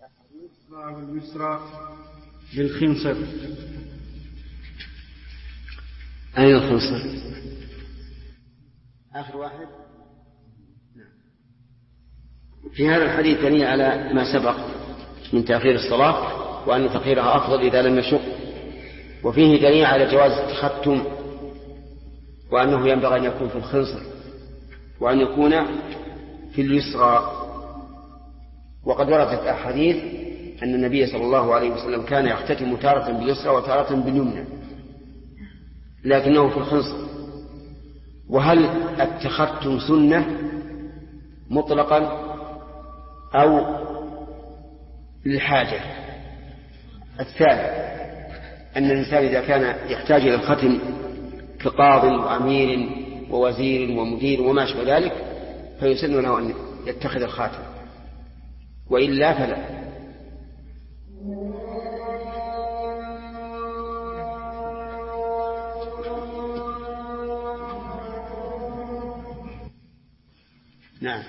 اليسرى بالخنصر. أين الخنصر؟ آخر واحد. في هذا الحديث دليل على ما سبق من تأخير الصلاة، وأن تأخيرها أفضل إذا لم يشق، وفيه دليل على جواز التختم، وأنه ينبغي أن يكون في الخنصر وأن يكون في اليسرى. وقد وردت أحاديث أن النبي صلى الله عليه وسلم كان يختتم تارة باليسرى وتارة باليمنى، لكنه في الخنصر. وهل التختم سنة مطلقا أو للحاجة؟ الثالث أن الإنسان إذا كان يحتاج إلى الختم كقاض وأمير ووزير ومدير وما شابه ذلك فيسن له أن يتخذ الخاتم، وإلا فلا. نعم.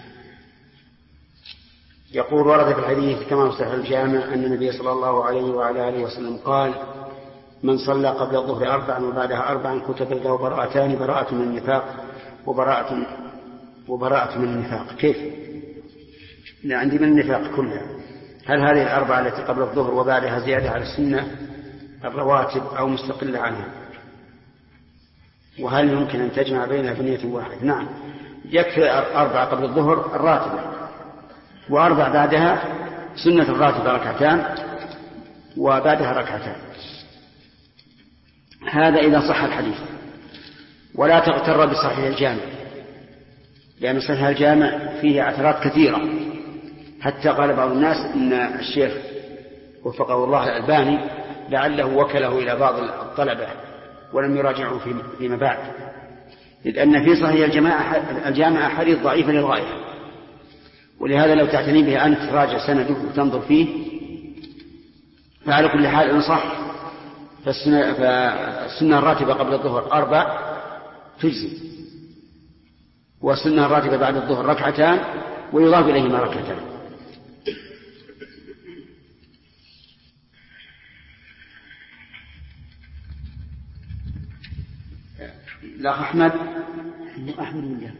يقول ورد في الحديث كما في صحيح الجامع أن النبي صلى الله عليه وعلى آله وسلم قال: من صلى قبل الظهر 4 وبعدها 4 كتب له براءتان، براءة من النفاق وبراءة من النفاق. كيف؟ لا، عندي من النفاق كلها. هل هذه الأربعة التي قبل الظهر وبعدها زيادة على السنة الرواتب أو مستقلة عنها؟ وهل يمكن أن تجمع بينها بنية واحد؟ نعم، يكفي 4 قبل الظهر الراتبة، و4 بعدها سنة الراتبة 2 وبعدها 2. هذا إذا صح الحديث. ولا تغتر بصحيح الجامع، لأن صحيح الجامع فيه عثرات كثيرة، حتى قال بعض الناس إن الشيخ وفقه الله الألباني لعله وكله إلى بعض الطلبة ولم يراجعوا فيما بعد، لأن في صحيح الجامع أحاديث ضعيفة للغاية. ولهذا لو تعتني به أنت تراجع سنده وتنظر فيه، فعلى كل حال إن صح فالسنة الراتبة قبل الظهر 4 تجزي، والسنة الراتبة بعد الظهر 2 ويضاف إليهما 2. الأخ أحمد بالله.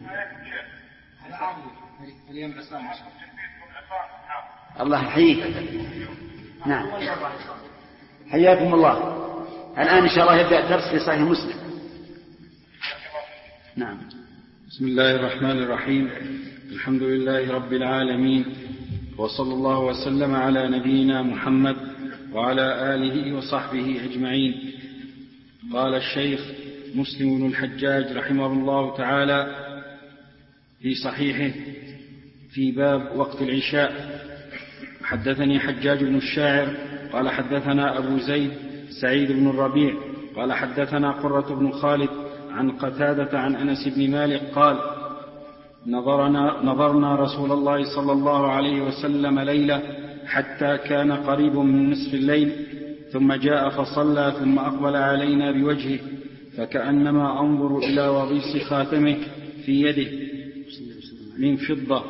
الله يحييك. نعم، حياكم الله. الآن إن شاء الله يبدأ الدرس في صحيح مسلم. نعم. بسم الله الرحمن الرحيم. الحمد لله رب العالمين، وصلى الله وسلم على نبينا محمد وعلى آله وصحبه أجمعين. قال الشيخ مسلم بن الحجاج رحمه الله تعالى في صحيحه في باب وقت العشاء: حدثني حجاج بن الشاعر قال حدثنا أبو زيد سعيد بن الربيع قال حدثنا قرة بن خالد عن قتادة عن أنس بن مالك قال: نظرنا رسول الله صلى الله عليه وسلم ليلة حتى كان قريب من نصف الليل، ثم جاء فصلى، ثم أقبل علينا بوجهه فكأنما أنظر إلى وضيص خاتمه في يده من فضة.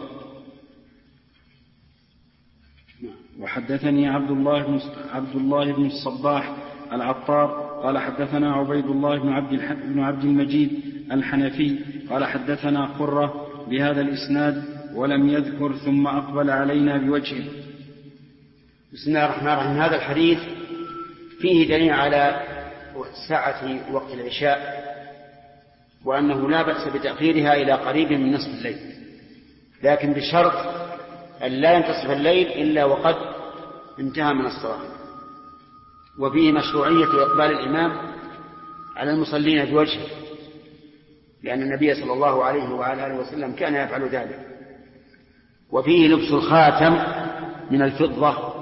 وحدثني عبد الله بن الصباح العطار قال حدثنا عبيد الله بن عبد المجيد الحنفي قال حدثنا قرة بهذا الإسناد ولم يذكر ثم أقبل علينا بوجهه. بسم الله الرحمن الرحيم. هذا الحديث فيه دليل على ساعة وقت العشاء، وأنه لا بأس بتأخيرها إلى قريب من نصف الليل، لكن بشرط أن لا ينتصف الليل إلا وقد انتهى من الصلاة. وفيه مشروعية إقبال الإمام على المصلين بوجهه، لأن النبي صلى الله عليه وعلى آله وسلم كان يفعل ذلك. وفيه لبس الخاتم من الفضة،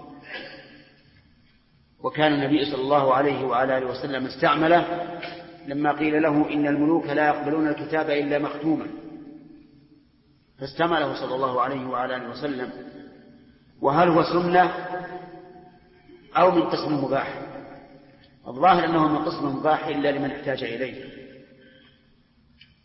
وكان النبي صلى الله عليه وعلى آله وسلم استعمله لما قيل له إن الملوك لا يقبلون الكتاب إلا مختوما، فاستعمله صلى الله عليه وعلى آله وسلم. وهل هو سنة أو من قسم مباح؟ الظاهر أنه من قسم مباح إلا لمن احتاج إليه،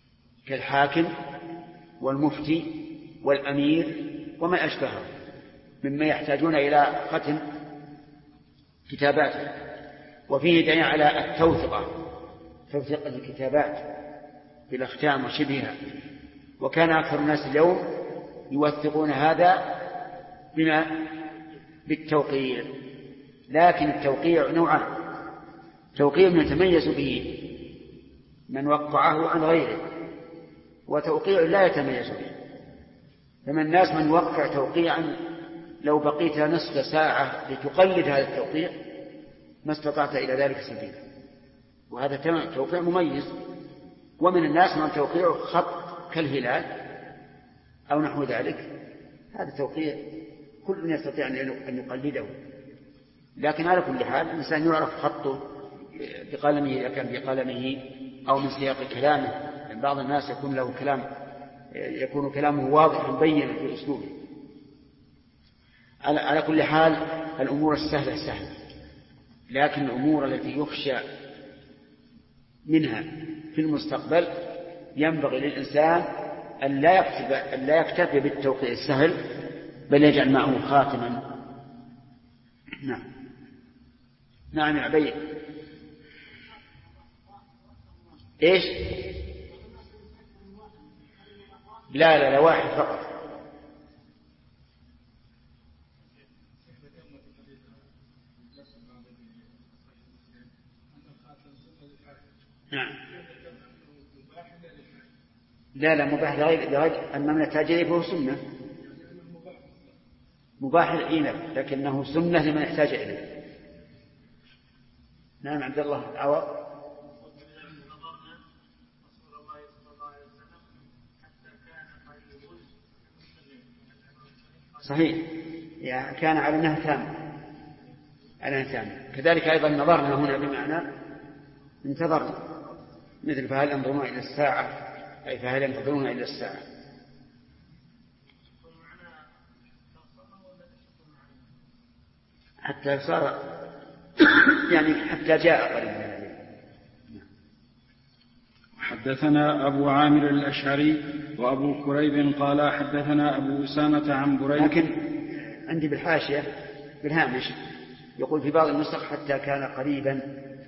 كالحاكم والمفتي والأمير وما أشبهه. مما يحتاجون إلى ختم كتاباته. وفيه دليل على التوثقة، توثيق الكتابات بالأختام وشبهها. وكان أكثر الناس اليوم يوثقون هذا بالتوقيع، لكن التوقيع نوعان: توقيع يتميز به من وقعه عن غيره، وتوقيع لا يتميز به. فمن الناس من يوقع توقيعا لو بقيت نصف ساعة لتقلد هذا التوقيع ما استطعت إلى ذلك سبيلا، وهذا توقيع مميز. ومن الناس من توقيعه خط كالهلال أو نحو ذلك، هذا توقيع كل يستطيع أن يقلده. لكن على كل حال الإنسان يعرف خطه بقلمه إذا كان بقلمه أو من سياق كلامه. يعني بعض الناس يكون كلامه واضحا بينا في أسلوبه. على كل حال الأمور السهلة سهلة، لكن الأمور التي يخشى منها في المستقبل ينبغي للإنسان أن لا يكتفي بالتوقيع السهل، بل يجعل معه خاتما. نعم يا عبيد. إيش؟ لا واحد فقط. نعم. لا مباح لغير أما من التاجر فهو سنة. مباح العنب لكنه سنة لمن يحتاج إليه. نعم عبد الله عوض. صحيح، يعني كان على أنها تام. كذلك أيضا نظرنا هنا بمعنى انتظرنا، مثل فهل ينظرون إلى الساعة، أي فهل ينتظرون إلى الساعة. حتى صار يعني حتى جاء قريبا. حدثنا أبو عامر الأشعري وأبو كريب قال حدثنا أبو أسامة عن بريد. لكن عندي بالحاشية بالهامش يقول في بعض النسخ حتى كان قريبا.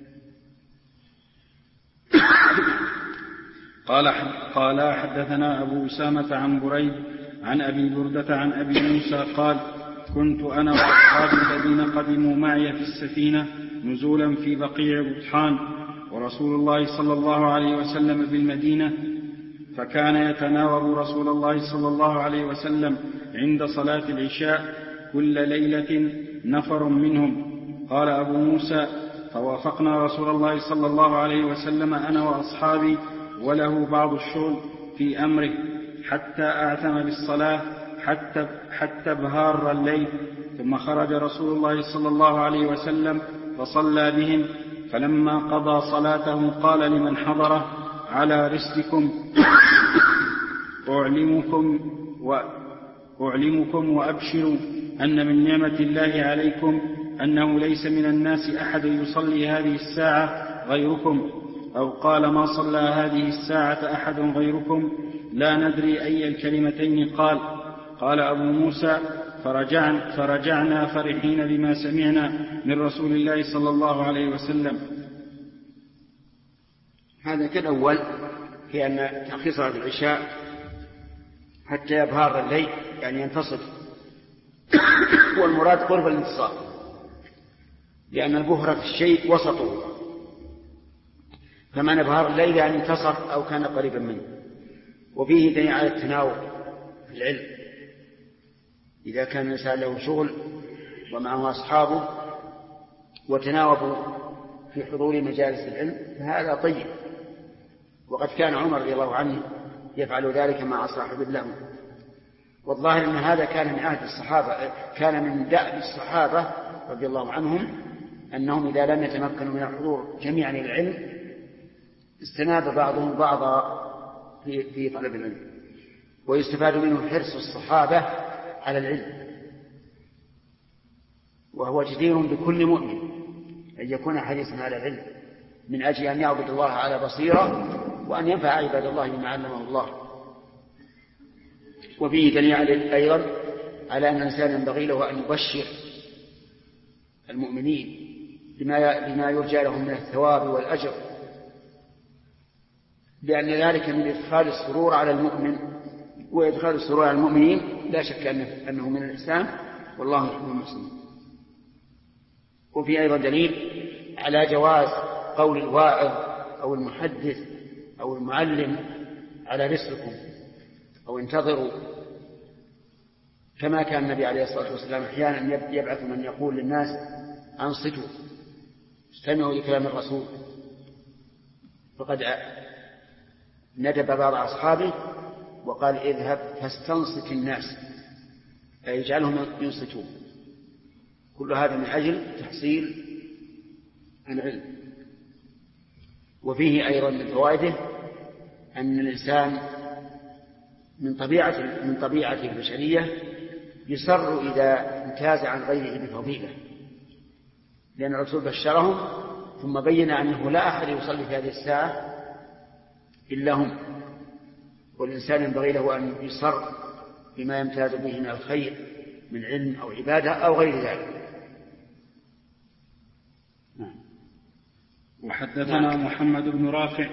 قال حدثنا أبو أسامة عن بريد عن أبي بردة عن أبي موسى قال كنت أنا وأصحابي الذين قدموا معي في السفينة نزولا في بقيع بطحان ورسول الله صلى الله عليه وسلم بالمدينة، فكان يتناوب رسول الله صلى الله عليه وسلم عند صلاة العشاء كل ليلة نفر منهم. قال أبو موسى فوافقنا رسول الله صلى الله عليه وسلم أنا وأصحابي وله بعض الشغل في أمره حتى أعتم بالصلاة حتى بهار الليل، ثم خرج رسول الله صلى الله عليه وسلم فصلى بهم، فلما قضى صلاته قال لمن حضره على رسلكم أعلمكم وأبشروا أن من نعمة الله عليكم أنه ليس من الناس أحد يصلي هذه الساعة غيركم، أو قال ما صلى هذه الساعة أحد غيركم لا ندري أي الكلمتين قال أبو موسى فرجعنا فرحين بما سمعنا من رسول الله صلى الله عليه وسلم. هذا كالأول في أن تأخير صلاة العشاء حتى يبهار الليل يعني ينتصف، والمراد قرب الانتصاف، لأن البهرة في الشيء وسطه، فمن بهار الليل يعني انتصف أو كان قريبا منه. وفيه دليل على التناوب في العلم، إذا كان الإنسان له شغل ومعه أصحابه وتناوبوا في حضور مجالس العلم فهذا طيب. وقد كان عمر رضي الله عنه يفعل ذلك مع صاحب له. والظاهر أن هذا كان من عهد الصحابة، كان من دأب الصحابة رضي الله عنهم أنهم إذا لم يتمكنوا من الحضور جميعا العلم استناب بعضهم بعضا في طلب العلم. ويستفاد منه حرص الصحابة على العلم، وهو جدير بكل مؤمن أن يكون حريصا على العلم من أجل أن يعبد الله على بصيرة وأن ينفع عباد الله بما علمه الله. وفيه دليل أيضا على أن الإنسان ينبغي له أن يبشر المؤمنين بما يرجى لهم من الثواب والأجر، لأن ذلك من إدخال السرور على المؤمن، وإدخال السرور على المؤمنين لا شك أنه من الإسلام، والله يحب المسلمين. وفي أيضا دليل على جواز قول الواعظ أو المحدث أو المعلم على رسلكم أو انتظروا، كما كان النبي عليه الصلاة والسلام أحيانا يبعث من يقول للناس أنصتوا استمعوا لكلام الرسول، فقد ندب بعض أصحابه وقال اذهب فاستنصت الناس، أي يجعلهم ينصتون. كل هذا من أجل تحصيل العلم. وفيه أيضا من فوائده أن الإنسان من طبيعته البشرية يسر إذا امتاز عن غيره بفضيلة، لأن الرسول بشرهم ثم بين أنه لا أحد يصلي في هذه الساعة إلا هم، والإنسان ينبغي له أن يسر بما يمتاز به من الخير من علم أو عبادة أو غير ذلك. وحدثنا محمد بن رافع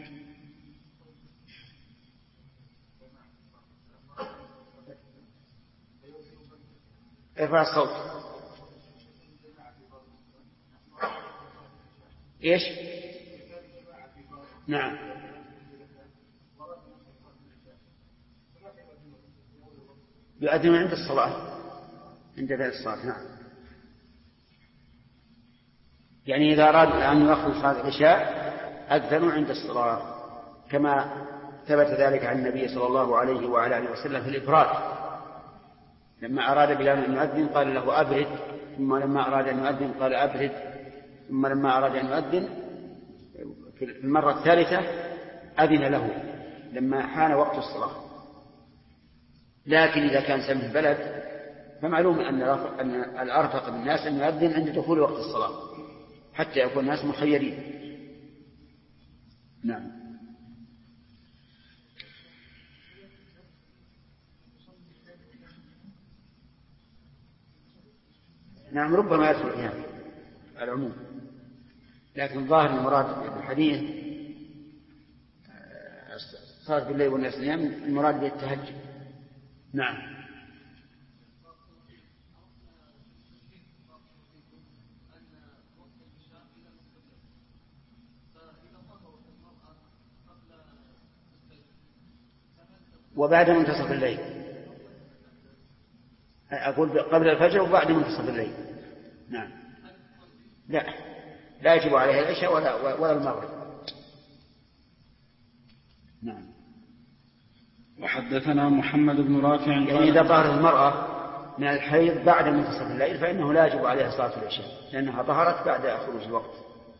ارفع الصوت. ايش؟ نعم. يؤذن عند الصلاة، عند ذلك الصلاة. نعم. يعني إذا أراد أن يؤخر صلاة العشاء أذنوا عند الصلاة، كما ثبت ذلك عن النبي صلى الله عليه وعلى آله وسلم في الإبراد، لما أراد بلال أن يؤذن قال له أبرد، ثم لما أراد أن يؤذن قال أبرد، ثم لما أراد أن يؤذن في المرة الثالثة أذن له لما حان وقت الصلاة. لكن إذا كان سمع البلد فمعلوم أن الأرفق بالناس أن يؤذن عند دخول وقت الصلاة حتى يكون الناس مخيرين. نعم. نعم، ربما يدخل فيها العموم، لكن ظاهر المراد بالحديث صار بالليل والناس نيام، المراد بالتهجد. نعم. وبعد منتصف الليل، أقول قبل الفجر وبعد منتصف الليل. نعم. لا يجب عليها العشاء ولا المغرب. نعم. وحدثنا محمد بن رافع يعني إذا طهرت المرأة من الحيض بعد منتصف الليل فإنه لا يجب عليها صلاة العشاء، لأنها طهرت بعد خروج الوقت.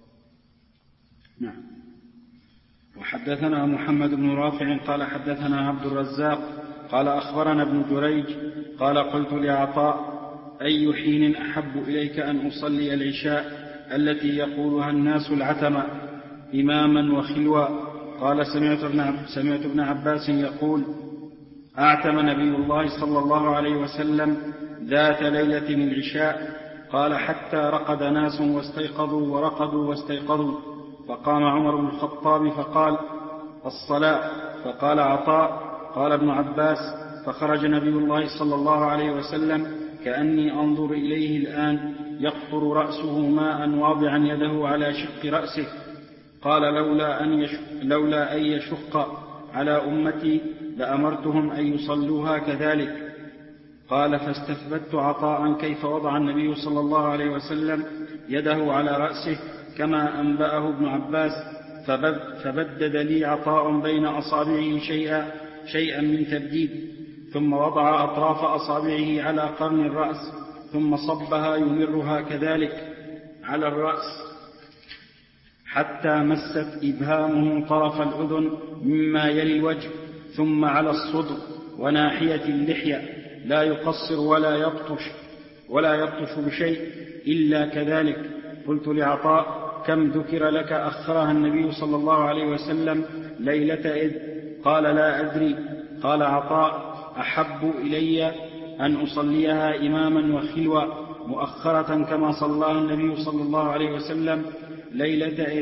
نعم. وحدثنا محمد بن رافع قال حدثنا عبد الرزاق قال أخبرنا ابن جريج قال قلت لعطاء أي حين أحب إليك أن أصلي العشاء التي يقولها الناس العتمة إماما وخلوا؟ قال سمعت ابن عباس يقول أعتم نبي الله صلى الله عليه وسلم ذات ليلة من العشاء، قال حتى رقد ناس واستيقظوا ورقدوا واستيقظوا، فقام عمر بن الخطاب فقال الصلاة، فقال عطاء قال ابن عباس فخرج نبي الله صلى الله عليه وسلم كأني أنظر إليه الآن يقطر رأسه ماء واضعا يده على شق رأسه، قال لولا أن يشق على أمتي لأمرتهم أن يصلوها كذلك. قال فاستثبت عطاء كيف وضع النبي صلى الله عليه وسلم يده على رأسه كما أنبأه ابن عباس، فبدد لي عطاء بين أصابعه شيئا من تبديد، ثم وضع أطراف أصابعه على قرن الرأس ثم صبها يمرها كذلك على الرأس حتى مست إبهامه طرف الأذن مما يلي الوجه، ثم على الصدر وناحية اللحية، لا يقصر ولا يبطش بشيء إلا كذلك. قلت لعطاء كم ذكر لك أخرها النبي صلى الله عليه وسلم ليلة إذ؟ قال لا أدري. قال عطاء أحب إلي أن أصليها إماما وخلوة مؤخرة كما صلى النبي صلى الله عليه وسلم ليلة إذ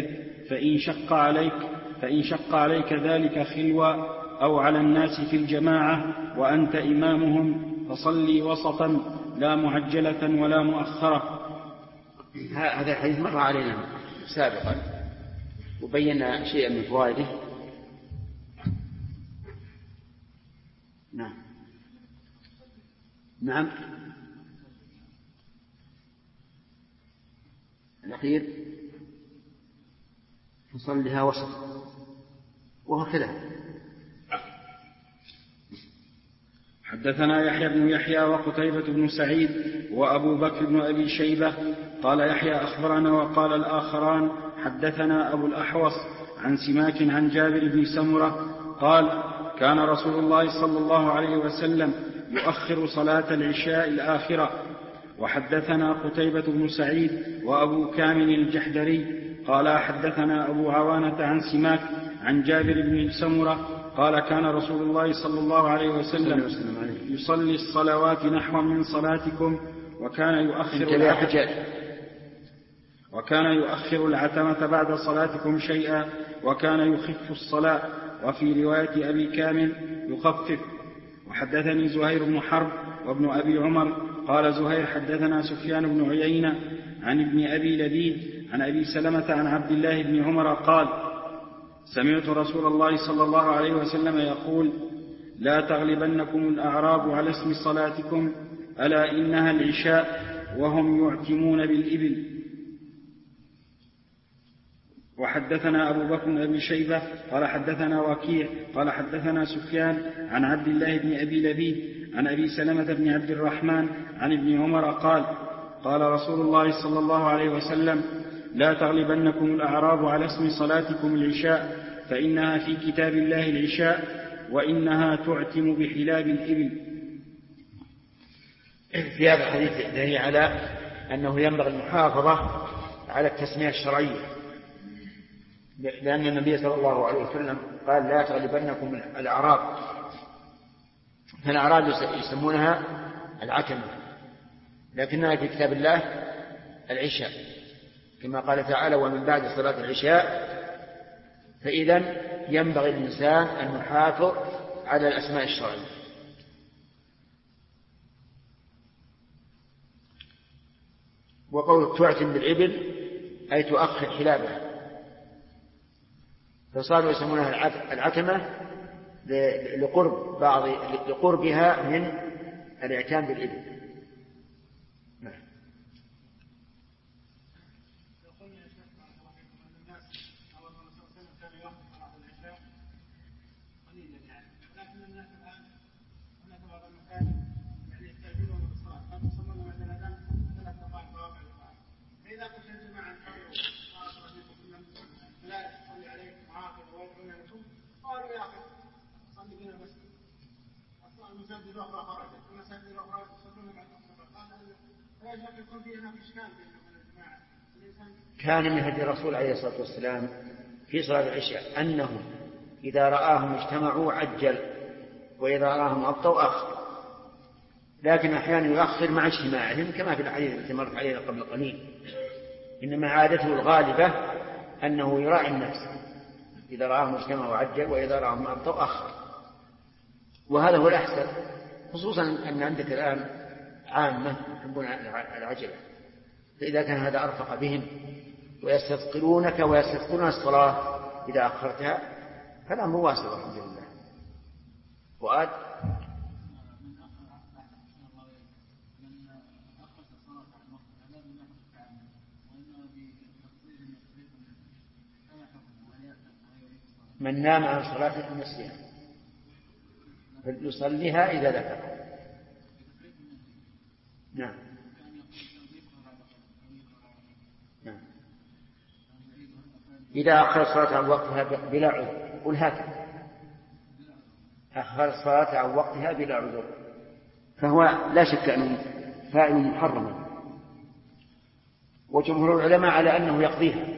فإن شق عليك ذلك خلوة أو على الناس في الجماعة وأنت إمامهم فصلي وسطا لا معجلة ولا مؤخرة. هذا الحديث مر علينا سابقا وبينا شيئا من فوائده. نعم الأخير فصلها وسط وهكذا. حدثنا يحيى بن يحيى وقتيبة بن سعيد وأبو بكر بن أبي شيبة قال يحيى أخبرنا وقال الآخران حدثنا أبو الأحوص عن سماك عن جابر بن سمرة قال كان رسول الله صلى الله عليه وسلم يؤخر صلاة العشاء الآخرة. وحدثنا قتيبة بن سعيد وأبو كامل الجحدري قال حدثنا أبو عوانة عن سماك عن جابر بن سمرة قال كان رسول الله صلى الله عليه وسلم يصلي الصلوات نحو من صلاتكم وكان يؤخر العتمة بعد صلاتكم شيئا وكان يخف الصلاة وفي رواية أبي كامل يخفف. وحدثني زهير بن حرب وابن أبي عمر قال زهير حدثنا سفيان بن عيينة عن ابن أبي لبيد عن أبي سلمة عن عبد الله بن عمر قال سمعت رسول الله صلى الله عليه وسلم يقول لا تغلبنكم الأعراب على اسم صلاتكم ألا إنها العشاء وهم يعتمون بالإبل. وحدثنا أبو بكر بن أبي شيبة قال حدثنا وكيع قال حدثنا سفيان عن عبد الله بن أبي لبيد عن أبي سلمة بن عبد الرحمن عن ابن عمر قال قال رسول الله صلى الله عليه وسلم لا تغلبنكم الأعراب على اسم صلاتكم العشاء فإنها في كتاب الله العشاء وإنها تعتم بحلاب الإبل. في هذا الحديث دليل على أنه ينبغي المحافظة على التسمية الشرعية لأن النبي صلى الله عليه وسلم قال لا تغلبنكم الأعراب. فالأعراب يسمونها العتمة لكنها في كتاب الله العشاء كما قال تعالى ومن بعد صلاة العشاء. فإذا ينبغي الإنسان أن يحافظ على الأسماء الشرعية. وقول تعتم بالإبل أي تؤخر حلابها فصاروا يسمونها العتمة لقربها من الاعتام بالإبل. كان من هدي الرسول عليه الصلاة والسلام في صلاة العشاء أنه إذا رآهم اجتمعوا عجل وإذا رآهم أبطوا أخر لكن أحيانا يؤخر مع اجتماعهم كما في الحديث التي مرت علينا قبل قليل. إنما عادته الغالبة أنه يراعي النفس إذا رآهم اجتمعوا عجل وإذا رآهم أبطوا أخر وهذا هو الأحسن خصوصا أن عندك الآن عامة يحبون العجلة فإذا كان هذا أرفق بهم ويستثقلونك ويستثقلون الصلاة إذا أخرتها فالأمر واسع الحمد لله. وقال من نام عن صلاة نسيها فليصليها إذا ذكر. نعم إذا أخر الصلاة عن وقتها بلا عذر قل هكذا أخر الصلاة عن وقتها بلا عذر فهو لا شك أنه فاعل محرم وجمهور العلماء على أنه يقضيها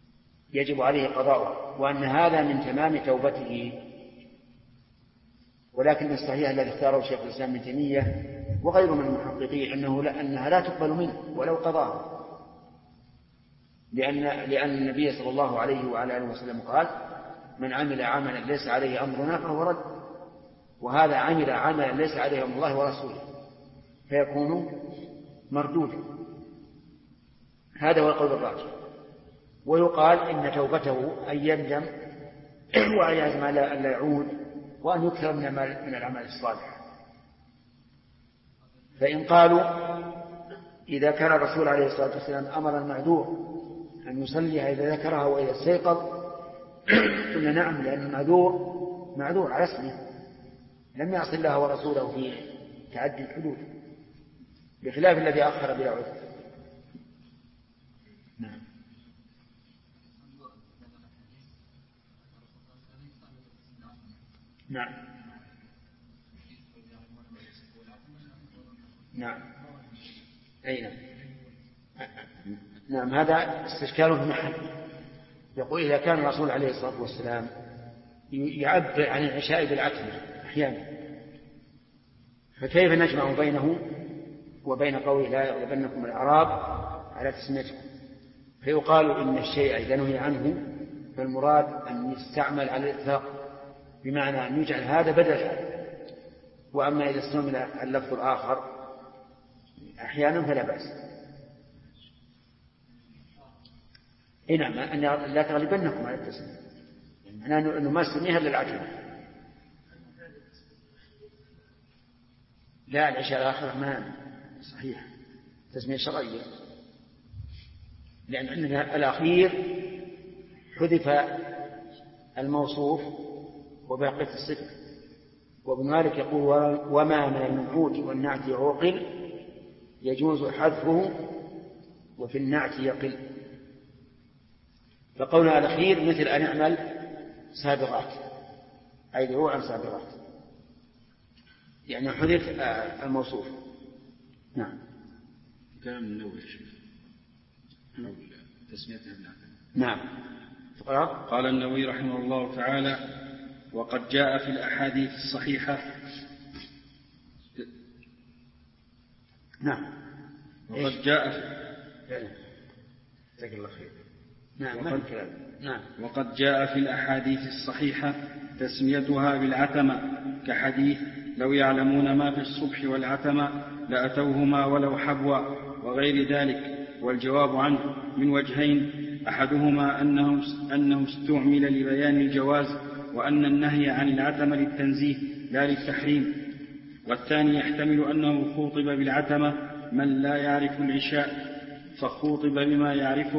يجب عليه قضاؤها وأن هذا من تمام توبته ولكن الصحيح الذي اختاره شيخ الإسلام ابن تيمية وغيره من المحققين أنها لا تقبل منه ولو قضاها، لأن النبي صلى الله عليه وعلى آله وسلم قال: من عمل عملا ليس عليه أمرنا فهو رد، وهذا عمل عملا ليس عليه أمر الله ورسوله فيكون مردودا. هذا هو القول الراجح. ويقال إن توبته أن يندم وأن يعزم على أن لا يعود وأن يكثر من العمل الصالح. فإن قالوا إذا كان الرسول عليه الصلاة والسلام أمر المعذور أن يصليها إذا ذكرها وإذا استيقظ، قلنا نعم، لأن المعذور معذور على اسمه، لم يعص الله ورسوله في تعدي الحدود، بخلاف الذي أخر بلا عذر. نعم. نعم. نعم. أين؟ نعم، هذا استشكال في محل. يقول إذا كان الرسول عليه الصلاة والسلام يعبر عن العشاء بالعتمة أحيانا، فكيف نجمع بينه وبين قوله لا يغلبنكم الأعراب على تسميتكم؟ فيقال إن الشيء إذا نهي عنه فالمراد أن يستعمل على الإطلاق، بمعنى أن يجعل هذا بدل هذا، وأما إذا استعمل اللفظ الآخر أحيانا فلا بأس. نعم، أن لا تغلبنكم على التسمية، معناه أنه ما سميها للعجل. لا، العشاء الآخر ما صحيح تسمية شرعية، لأن عندنا الأخير حذف الموصوف وبقيت الصفة. وابن مالك يقول: وما من المنعوت والنعت عوقل يجوز حذفه وفي النعت يقل. فقولنا الأخير مثل أن نعمل سابغات، أي دروعا سابغات، يعني حذف الموصوف. نعم. كلام النووي حول تسميتها بالعتمة. نعم. قال النووي رحمه الله تعالى: وقد جاء في الأحاديث الصحيحة. نعم. وقد جاء وقد جاء في الأحاديث الصحيحة تسميتها بالعتمة، كحديث: لو يعلمون ما في الصبح والعتمة لأتوهما ولو حبوا، وغير ذلك. والجواب عنه من وجهين: أحدهما أنه استعمل لبيان الجواز، وأن النهي عن العتمة للتنزيه لا للتحريم. والثاني يحتمل أنه خوطب بالعتمة من لا يعرف العشاء فخوطب بما يعرفه،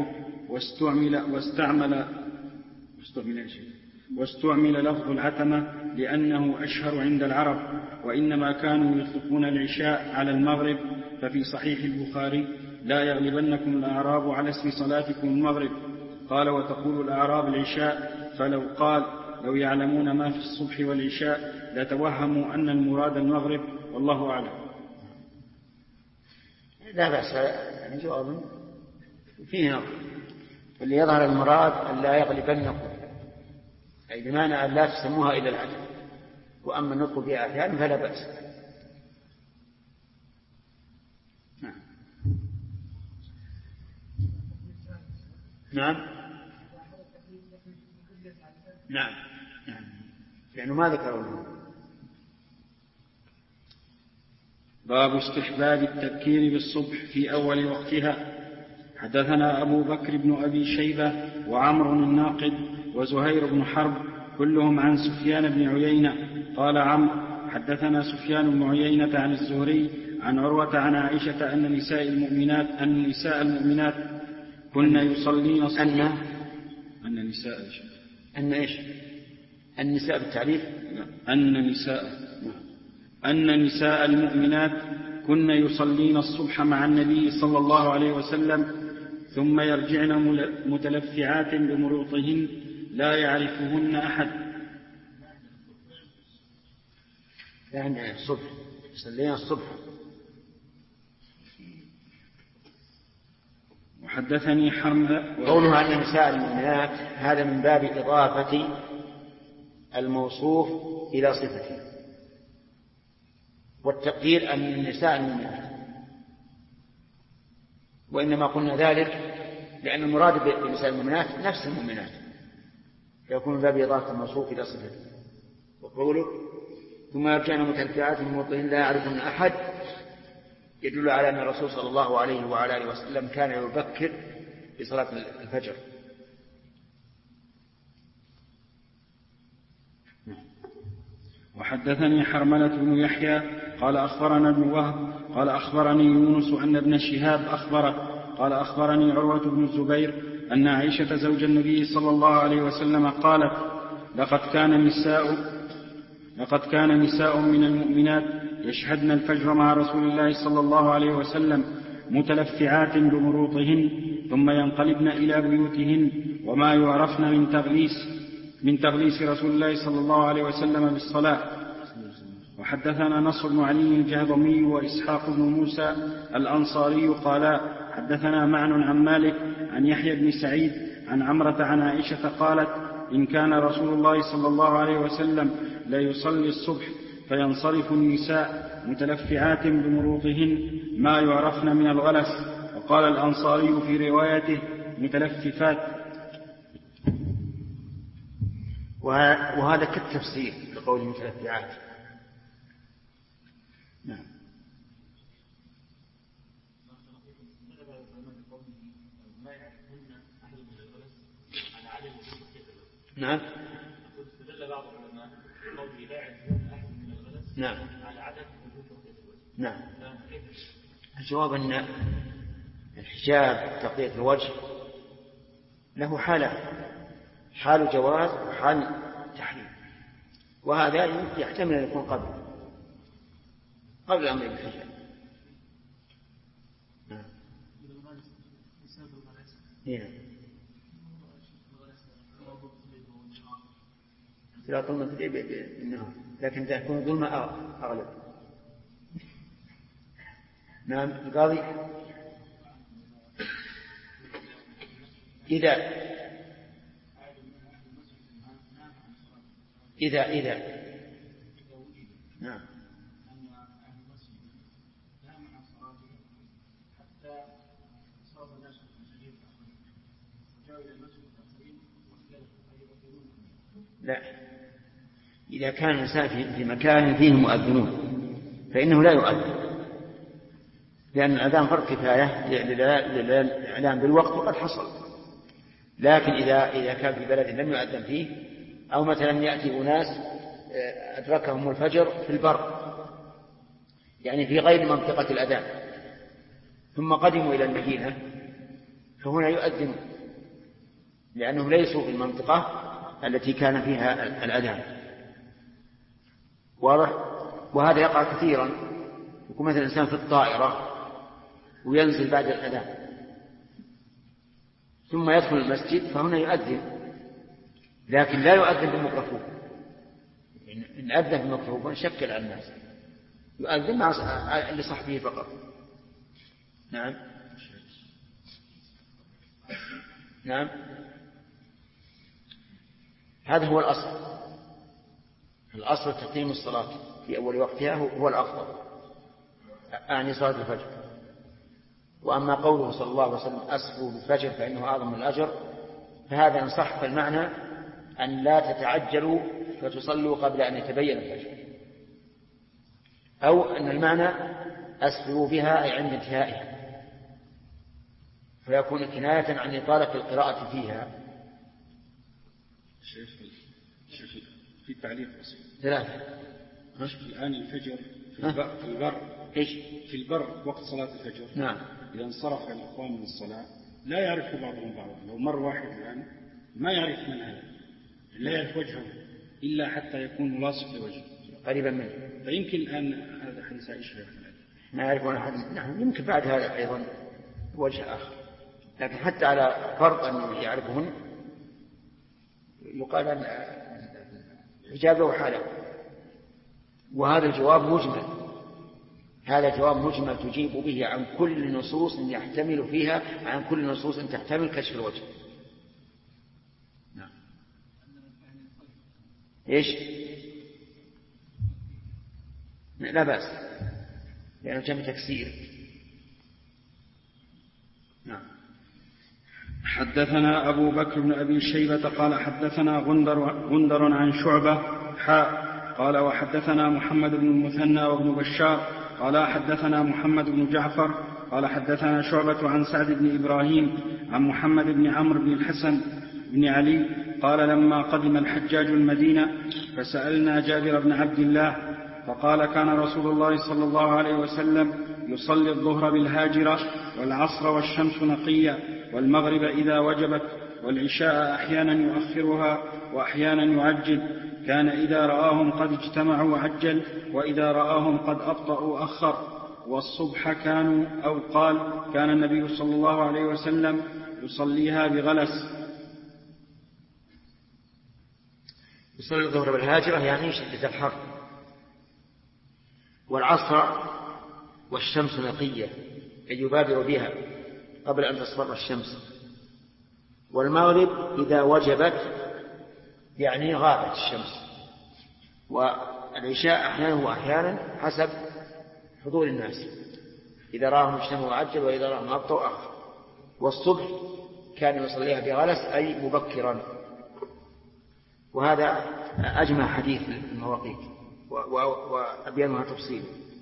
واستعمل لفظ العتمة لأنه أشهر عند العرب، وإنما كانوا يطلقون العشاء على المغرب. ففي صحيح البخاري: لا يغلبنكم الأعراب على اسم صلاتكم المغرب. قال: وتقول الأعراب العشاء. فلو قال: لو يعلمون ما في الصبح والعشاء لتوهموا أن المراد المغرب، والله أعلم. لا بأس، يعني جواب فيه نظر. واللي يظهر المراد أن لا يغلبنكم، أي بمعنى أن لا تسموها إلى العدل، وأما النطق بها أحيانا فلا بأس. نعم. نعم. نعم. لأنه ما ذكروا له. باب استحباب التبكير بالصبح في أول وقتها. حدثنا أبو بكر بن أبي شيبة وعمر الناقد وزهير بن حرب كلهم عن سفيان بن عيينة. قال عمرو: حدثنا سفيان بن عيينة عن الزهري عن عروة عن عائشة أن نساء المؤمنات كن يصلين الصبح. النساء بالتعريف. أن نساء المؤمنات كن يصلين الصبح مع النبي صلى الله عليه وسلم، ثم يرجعن متلفعات بمروطهن لا يعرفهن أحد. يعني الصبح يصلين الصبح. وحدثني حرملة. قولها أن نساء المؤمنات هذا من باب إضافة الموصوف إلى صفته، والتقدير أن النساء المؤمنات. وإنما قلنا ذلك لأن المراد بالنساء المؤمنات نفس المؤمنات، يكون باب إضافة الموصوف إلى صفته. وقوله ثم يرجعن متلفعات مطلقين لا يعرفون أحد يدل على أن الرسول صلى الله عليه وعلى آله وسلم كان يبكر بصلاة الفجر. وحدثني حرملة بن يحيى قال أخبرنا ابن وهب قال أخبرني يونس أن ابن شهاب أخبره قال أخبرني عروة بن الزبير أن عائشة زوج النبي صلى الله عليه وسلم قالت لقد كان نساء من المؤمنات يشهدن الفجر مع رسول الله صلى الله عليه وسلم متلفعات بمروطهن ثم ينقلبن إلى بيوتهن وما يعرفن من تغليس رسول الله صلى الله عليه وسلم بالصلاة. وحدثنا نصر بن علي الجهضمي وإسحاق بن موسى الأنصاري قالا حدثنا معن عن مالك عن يحيى بن سعيد عن عمرة عن عائشة قالت إن كان رسول الله صلى الله عليه وسلم لا يصلي الصبح فينصرف النساء متلفعات بمروطهن ما يعرفن من الغلس. وقال الأنصاري في روايته متلففات. وهذا كالتفسير لقول متلفعات. نعم. نعم. نعم. نعم. الجواب أن الحجاب تغطية الوجه له حالة، حال جواز وحال تحريم، وهذا يحتمل أن يكون قبل الأمر بالحجاب. نعم. لا ظلم بالنهار، لكن إذا يكون ظلم أغلب. نعم. القاضي إذا نعم. لا، إذا كان الإنسان في مكان فيه مؤذنون فإنه لا يؤذن، لأن الأذان فرض كفاية للإعلام بالوقت وقد حصل. لكن إذا كان في بلد لم يؤذن فيه، أو مثلا يأتي أناس أدركهم الفجر في البر، يعني في غير منطقة الأذان، ثم قدموا إلى المدينة، فهنا يؤذن لأنهم ليسوا في المنطقة التي كان فيها الأذان. واضح؟ وهذا يقع كثيرا. يكون مثلا الإنسان في الطائرة وينزل بعد الأذان ثم يدخل المسجد، فهنا يؤذن، لكن لا يؤذن بالميكروفون. إن أذن بالميكروفون شكل على الناس، يؤذن لصحبه فقط. نعم. نعم. هذا هو الأصل. الأصل تقييم الصلاة في أول وقتها هو الأفضل، أعني صلاة الفجر. وأما قوله صلى الله عليه وسلم أسفوا بالفجر فإنه أعظم الأجر، فهذا إن صح فالمعنى أن لا تتعجلوا فتصلوا قبل أن يتبين الفجر، أو أن المعنى أسفروا بها أي عند انتهائها، فيكون كناية عن إطالة القراءة فيها. في تعليق بسيط. ثلاثة. الآن الفجر في البر إيش؟ في البر وقت صلاة الفجر. نعم. إذا انصرف الإخوان من الصلاة لا يعرف بعضهم بعضا. لو مر واحد الآن ما يعرف من هذا، لا يعرف وجهه إلا حتى يكون ملاصق لوجهه قريبا منه. فيمكن الآن هذا حديث عائشة ما يعرفون أحد. نعم. يمكن بعد هذا أيضا وجه آخر، لكن حتى على فرض أنه يعرفهن يقال أن إجابة وحالة. وهذا الجواب مجمل، هذا جواب مجمل تجيب به عن كل نصوص يحتمل فيها، عن كل نصوص تحتمل كشف الوجه. نعم. إيش؟ لا بأس لأنه جمع تكسير. نعم. حدثنا أبو بكر بن أبي شيبة قال حدثنا غندر عن شعبة قال وحدثنا محمد بن المثنى وابن بشار قال حدثنا محمد بن جعفر قال حدثنا شعبة عن سعد بن إبراهيم عن محمد بن عمرو بن الحسن بن علي قال لما قدم الحجاج المدينة فسألنا جابر بن عبد الله فقال كان رسول الله صلى الله عليه وسلم يصلي الظهر بالهاجرة والعصر والشمس نقية والمغرب إذا وجبت والعشاء أحيانا يؤخرها وأحيانا يعجل كان إذا رآهم قد اجتمعوا عجل وإذا رآهم قد أبطأوا أخر والصبح كانوا أو قال كان النبي صلى الله عليه وسلم يصليها بغلس. يصلي الظهر بالهاجرة يعني شدة الحر، والعصر والشمس نقية أي يبادر بها قبل أن تصفر الشمس، والمغرب إذا وجبت يعني غابت الشمس، والعشاء أحيانا وأحيانا حسب حضور الناس إذا راهم اجتمعوا عجل وإذا راهم أبطأوا أخر. والصبح كان يصليها بغلس أي مبكرا. وهذا أجمع حديث المواقيت وأبينها تفصيل.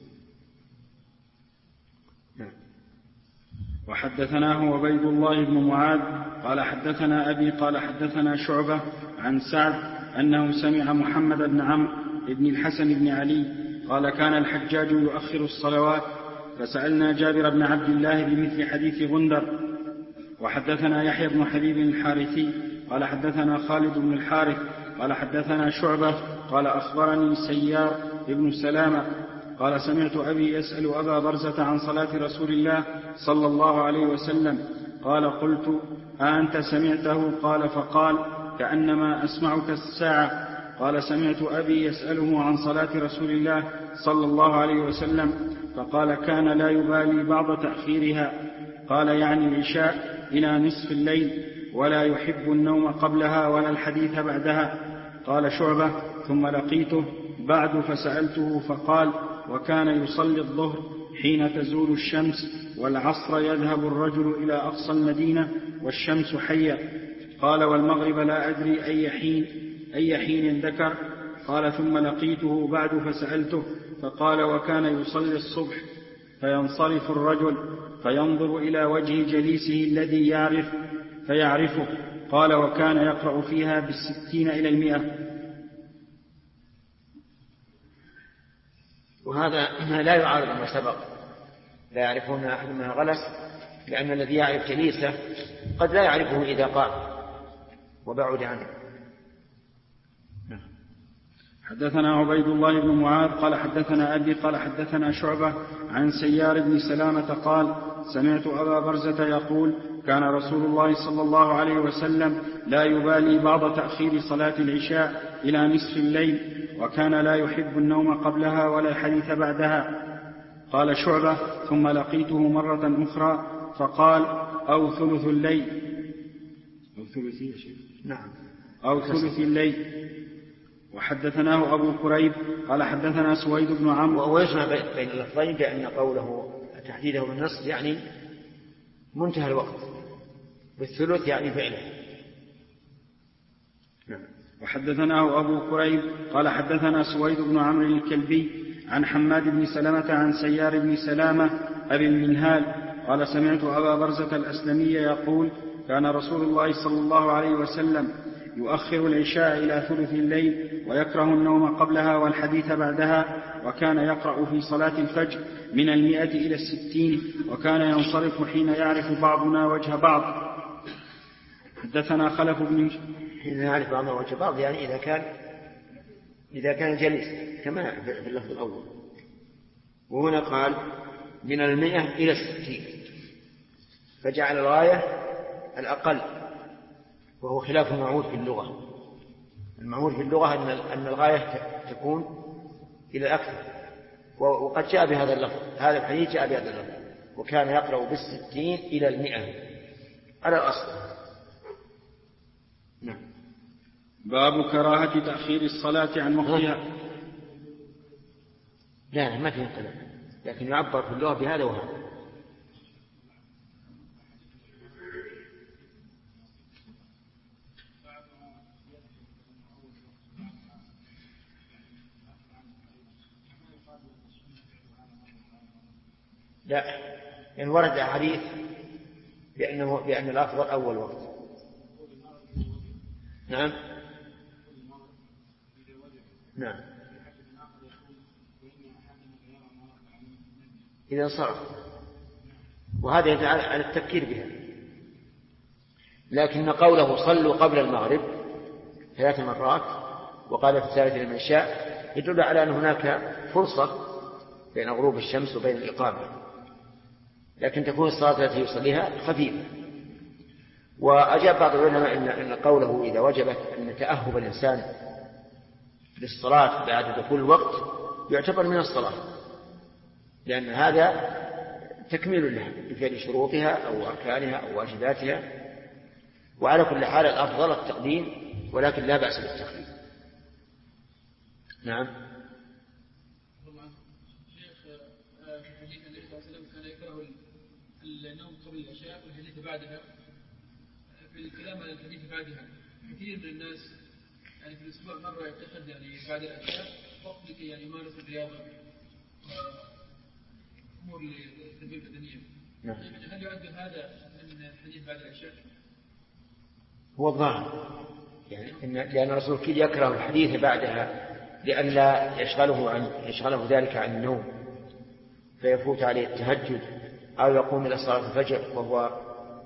وحدثناه عبيد الله بن معاذ قال حدثنا أبي قال حدثنا شعبة عن سعد أنه سمع محمد بن عمرو بن الحسن بن علي قال كان الحجاج يؤخر الصلوات فسألنا جابر بن عبد الله بمثل حديث غندر. وحدثنا يحيى بن حبيب الحارثي قال حدثنا خالد بن الحارث قال حدثنا شعبة قال أخبرني سيار بن سلامة قال سمعت أبي يسأل أبا برزة عن صلاة رسول الله صلى الله عليه وسلم قال قلت أأنت سمعته؟ قال فقال كأنما أسمعك الساعة. قال سمعت أبي يسأله عن صلاة رسول الله صلى الله عليه وسلم فقال كان لا يبالي بعض تأخيرها، قال يعني العشاء إلى نصف الليل ولا يحب النوم قبلها ولا الحديث بعدها. قال شعبة ثم لقيته بعد فسألته فقال وكان يصلي الظهر حين تزول الشمس والعصر يذهب الرجل إلى أقصى المدينة والشمس حية. قال والمغرب لا أدري أي حين ذكر. قال ثم لقيته بعد فسألته فقال وكان يصلي الصبح فينصرف الرجل فينظر إلى وجه جليسه الذي فيعرفه. قال وكان يقرأ فيها 60 إلى 100. وهذا لا يعارض ما سبق، لا يعرفون أحد ما غلس، لأن الذي يعرف جليسه قد لا يعرفه إذا قام وبعد عنه. حدثنا عبيد الله بن معاذ قال حدثنا أبي قال حدثنا شعبة عن سيار بن سلامة قال سمعت أبا برزة يقول كان رسول الله صلى الله عليه وسلم لا يبالي بعض تأخير صلاة العشاء إلى نصف الليل وكان لا يحب النوم قبلها ولا الحديث بعدها. قال شعبة ثم لقيته مرة أخرى فقال أو ثلث الليل أو ثلث الليل. وحدثناه أبو كريب قال حدثنا سويد بن عمرو. ويجمع بين اللفظين بأن قوله تحديده بالنص يعني منتهى الوقت، بالثلث يعني فعله. وحدثناه أبو كريب قال حدثنا سويد بن عمرو الكلبي عن حماد بن سلمة عن سيار بن سلامة أبي المنهال قال سمعت أبا برزة الأسلمي يقول كان رسول الله صلى الله عليه وسلم يؤخر العشاء إلى ثلث الليل ويكره النوم قبلها والحديث بعدها، وكان يقرأ في صلاة الفجر من 100 إلى 60، وكان ينصرف حين يعرف بعضنا وجه بعض. حدثنا خلف بن حين يعرف بعضنا وجه بعض يعني إذا كان جليس كما في اللفظ الأول. وهنا قال من 100 إلى 60، فجعل الغاية الأقل، وهو خلاف المعهود في اللغة. المعهود في اللغة أن الغاية تكون إلى الأكثر، وقد جاء بهذا اللفظ، هذا الحديث جاء بهذا اللفظ وكان يقرأ 60 إلى 100 على الأصل. نعم. باب كراهة تأخير الصلاة عن وقتها. لا ما في انقلاب، لكن يعبر في اللغة بهذا وهذا. لا، يعني ورد حديث بأن الأفضل أول وقت. نعم نعم، إذا انصرف، وهذا يدل على التفكير بها. لكن قوله صلوا قبل المغرب 3 مرات وقال في الثالثة لمن شاء يدل على أن هناك فرصة بين غروب الشمس وبين الإقامة، لكن تكون الصلاة التي يصليها خفيفة. وأجاب بعض العلماء إن قوله إذا وجبت أن تأهب الإنسان للصلاة بعد دخول الوقت يعتبر من الصلاة، لأن هذا تكميل لها بفعل شروطها أو أركانها أو واجباتها. وعلى كل حال الأفضل التقديم، ولكن لا بأس بالتخفيف. نعم. النوم قبل العشاء والحديث بعدها. في الكلام عن الحديث بعدها كثير من الناس يعني في الأسبوع مرة يعتقد يعني بعد العشاء وقت لكي يعني يمارس الرياضة وأمور التربية البدنية. نعم. هل يعد هذا من الحديث بعد العشاء؟ هو الظاهر يعني لأن الرسول كي يكره الحديث بعدها لأن لا يشغله ذلك عن النوم فيفوت عليه التهجد أو يقوم إلى صلاة الفجر وهو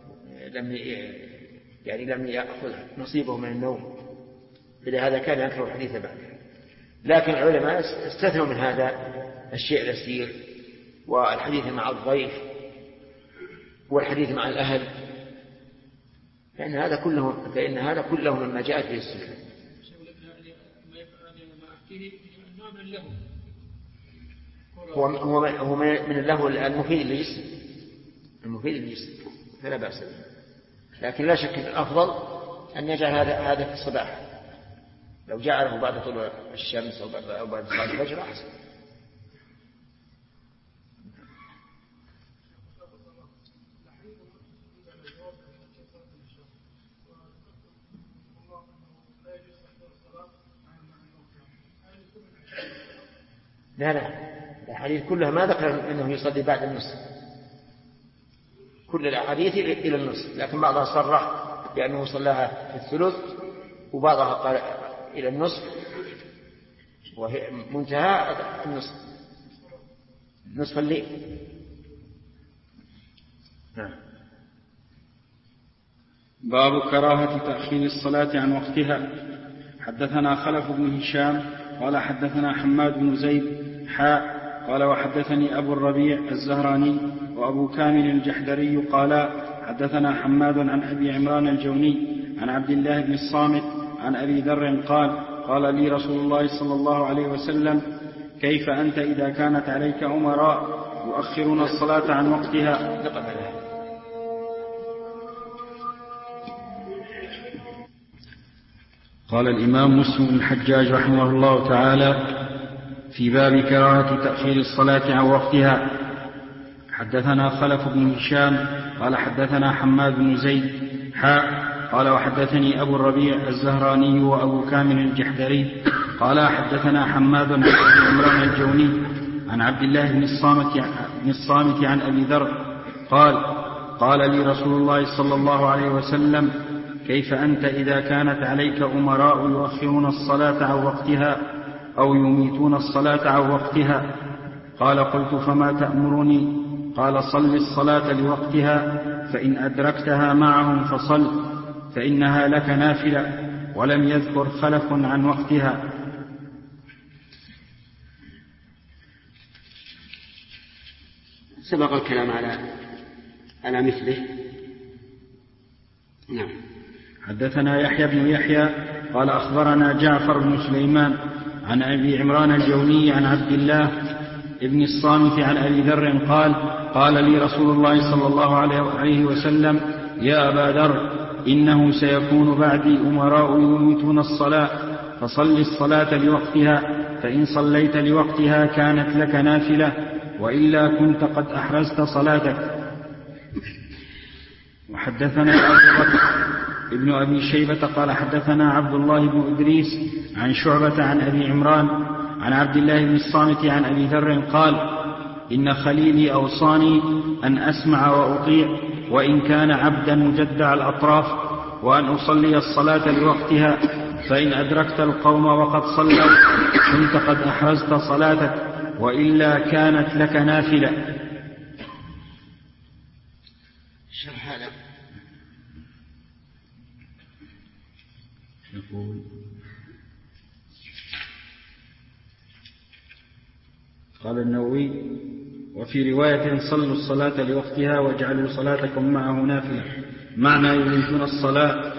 لم يأخذ نصيبه من النوم، فلهذا كان يكره الحديث بعدها. لكن العلماء استثنوا من هذا الشيء اليسير والحديث مع الضيف والحديث مع الأهل، فإن هذا كله مما جاءت به السنة. هو من اللهو المفيد للجسم فلا بأس به، لكن لا شك الأفضل أن يجعل هذا في الصباح، لو جعله بعد طلوع الشمس أو بعد صلاة الفجر أحسن. لا الحديث كلها ما ذكر أنه يصلي بعد النصف، كل الأحاديث إلى النصف، لكن بعضها صرح بأنه صلاها في الثلث وبعضها قال إلى النصف، وهي منتهى النصف، نصف الليل. نعم. باب كراهة تأخير الصلاة عن وقتها. حدثنا خلف بن هشام قال حدثنا حماد بن زيد قال وحدثني أبو الربيع الزهراني وأبو كامل الجحدري قال حدثنا حماد عن أبي عمران الجوني عن عبد الله بن الصامت عن أبي ذر قال لي رسول الله صلى الله عليه وسلم كيف أنت إذا كانت عليك أمراء يؤخرون الصلاة عن وقتها. قال الإمام مسلم بن الحجاج رحمه الله تعالى في باب كراهة تأخير الصلاة عن وقتها. حدثنا خلف بن هشام قال حدثنا حماد بن زيد قال وحدثني أبو الربيع الزهراني وأبو كامل الجحدري قال حدثنا حماد بن عمران الجوني عن عبد الله بن الصامت عن أبي ذر قال لي رسول الله صلى الله عليه وسلم كيف أنت إذا كانت عليك أمراء يؤخرون الصلاة عن وقتها أو يميتون الصلاة عن وقتها. قال قلت فما تأمرني؟ قال صل الصلاة لوقتها فإن أدركتها معهم فصل فإنها لك نافلة. ولم يذكر خلف عن وقتها. سبق الكلام على مثله. نعم. حدثنا يحيى بن يحيى قال أخبرنا جعفر بن سليمان عن أبي عمران الجوني عن عبد الله ابن الصامت عن أبي ذر قال لي رسول الله صلى الله عليه وسلم يا أبا ذر إنه سيكون بعدي أمراء يميتون الصلاة فصل الصلاة لوقتها فإن صليت لوقتها كانت لك نافلة، وإلا كنت قد أحرزت صلاتك. وحدثنا أبو بكر ابن أبي شيبة قال حدثنا عبد الله بن إدريس عن شعبة عن أبي عمران عن عبد الله بن الصامت عن أبي ذر قال إن خليلي أوصاني أن أسمع وأطيع وإن كان عبدا مجدع الأطراف، وأن أصلي الصلاة لوقتها، فإن أدركت القوم وقد صلوا كنت قد أحرزت صلاتك، وإلا كانت لك نافلة. شرح هذا يقول قال النووي وفي رواية صلوا الصلاة لوقتها واجعلوا صلاتكم معه نافلة، معنى يريدون الصلاة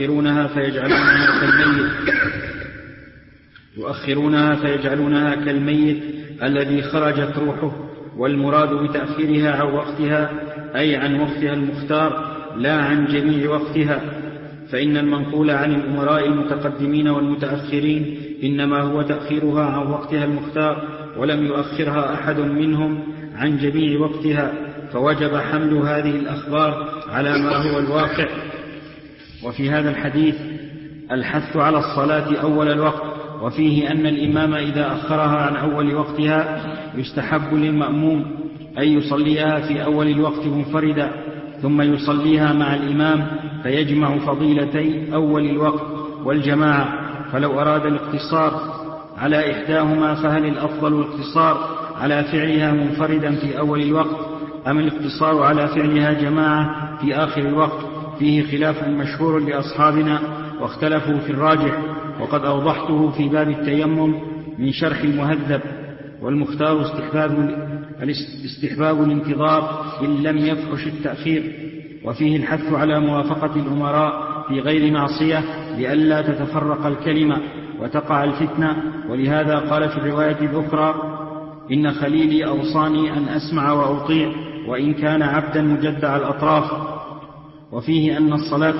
يؤخرونها كالميت الذي خرجت روحه، والمراد بتأخيرها عن وقتها أي عن وقتها المختار لا عن جميع وقتها، فإن المنقول عن الأمراء المتقدمين والمتأخرين إنما هو تأخيرها عن وقتها المختار، ولم يؤخرها أحد منهم عن جميع وقتها، فوجب حمل هذه الأخبار على ما هو الواقع. وفي هذا الحديث الحث على الصلاة أول الوقت، وفيه أن الإمام إذا أخرها عن أول وقتها يستحب للمأموم أن يصليها في أول الوقت منفردا ثم يصليها مع الإمام، فيجمع فضيلتي أول الوقت والجماعة. فلو أراد الاقتصار على إحداهما فهل الأفضل الاقتصار على فعلها منفردا في أول الوقت أم الاقتصار على فعلها جماعة في آخر الوقت؟ فيه خلاف مشهور لأصحابنا واختلفوا في الراجح، وقد أوضحته في باب التيمم من شرح المهذب. والمختار استحباب الانتظار إن لم يفحش التأخير، وفيه الحث على موافقة الأمراء في غير معصية لئلا تتفرق الكلمة وتقع الفتنة. ولهذا قال في الرواية الأخرى إن خليلي أوصاني أن أسمع وأطيع وإن كان عبدا مجدع الأطراف. وفيه أن الصلاة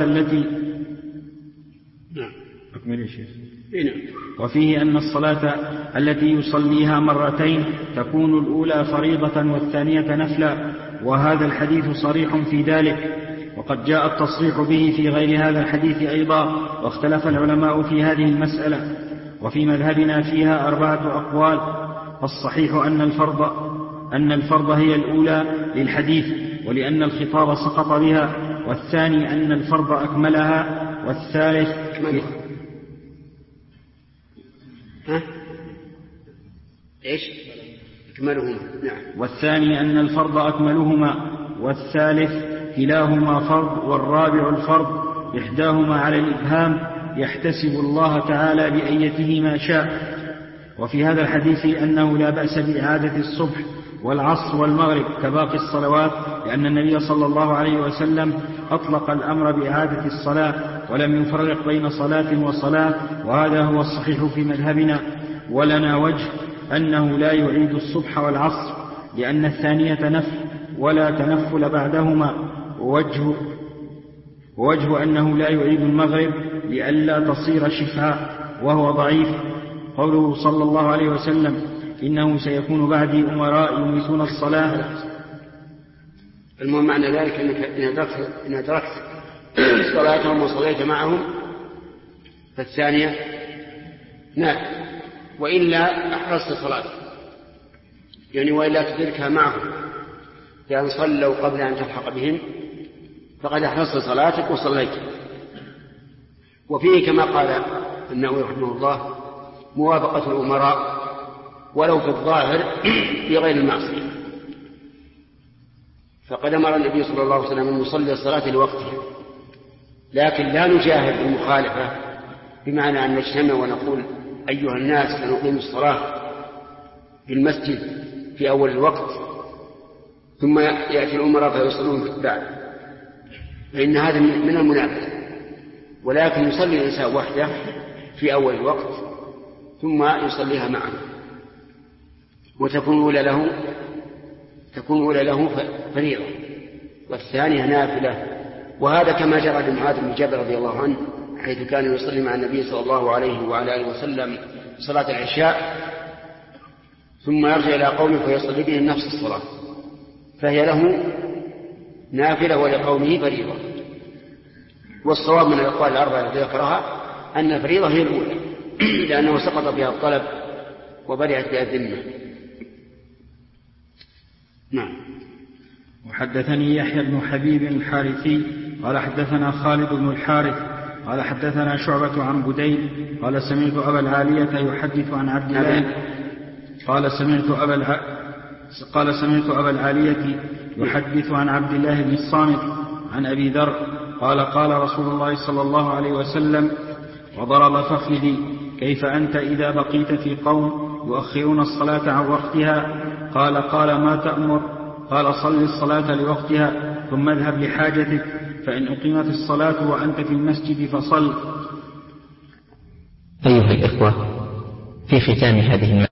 التي يصليها مرتين تكون الأولى فريضة والثانية نفلا، وهذا الحديث صريح في ذلك، وقد جاء التصريح به في غير هذا الحديث أيضا، واختلف العلماء في هذه المسألة. وفي مذهبنا فيها 4 أقوال، الصحيح أن الفرض هي الأولى للحديث ولأن الخطاب سقط بها، والثاني أن الفرض أكملها، والثالث والثاني أن الفرض أكملهما، والثالث كلاهما فرض، والرابع الفرض إحداهما على الإبهام يحتسب الله تعالى بأيته ما شاء. وفي هذا الحديث أنه لا بأس بإعادة الصبح والعصر والمغرب كباقي الصلوات، لأن النبي صلى الله عليه وسلم أطلق الأمر بإعادة الصلاة ولم يفرق بين صلاة وصلاة، وهذا هو الصحيح في مذهبنا. ولنا وجه أنه لا يعيد الصبح والعصر لأن الثانية نفل ولا تنفل بعدهما، ووجه أنه لا يعيد المغرب لئلا تصير شفعا، وهو ضعيف. قوله صلى الله عليه وسلم إنه سيكون بعدي أمراء يميتون الصلاة. المهم معنى ذلك أنك إن أدركت صلاتهم وصليت معهم فالثانية نافلة، وإلا أحرصت صلاتك، يعني وإلا تدركها معهم، لأن صلوا قبل أن تلحق بهم فقد أحرصت صلاتك وصليت. وفيه كما قال النووي رحمه الله موافقة الأمراء ولو في الظاهر في غير المعصية، فقد أمر النبي صلى الله عليه وسلم أن يصلي الصلاة لوقتها، لكن لا نجاهد بالمخالفة بمعنى أن نجتمع ونقول أيها الناس سنقيم الصلاة في المسجد في أول الوقت ثم يأتي الأمراء فيصلون بعد، فإن هذا من المنافسة. ولكن يصلي الإنسان وحده في أول الوقت ثم يصليها معه، وتكون أولى له فريضة والثانية نافلة. وهذا كما جرى لمعاذ بن جبل رضي الله عنه، حيث كان يصلي مع النبي صلى الله عليه وعلى آله وسلم صلاة العشاء ثم يرجع إلى قومه فيصلي بهم نفس الصلاة، فهي له نافلة ولقومه فريضة. والصواب من الأقوال الأربعة التي ذكرها أن الفريضة هي الأولى لأنه سقط بها الطلب وبرئت بها الذمة. نعم. وحدثني يحيى بن حبيب الحارثي قال حدثنا خالد بن الحارث قال حدثنا شعبة عن بديل قال سمعت أبا العالية يحدث عن عبد الله قال سمعت أبا العالية يحدث عن عبد الله بن الصامت عن أبي ذر قال قال رسول الله صلى الله عليه وسلم وضرب فخذي كيف أنت إذا بقيت في قوم يؤخرون الصلاة عن وقتها؟ قال ما تأمر؟ قال صل الصلاة لوقتها ثم اذهب لحاجتك، فإن أقيمت الصلاة وأنت في المسجد فصل. أيها الإخوة، في ختام هذه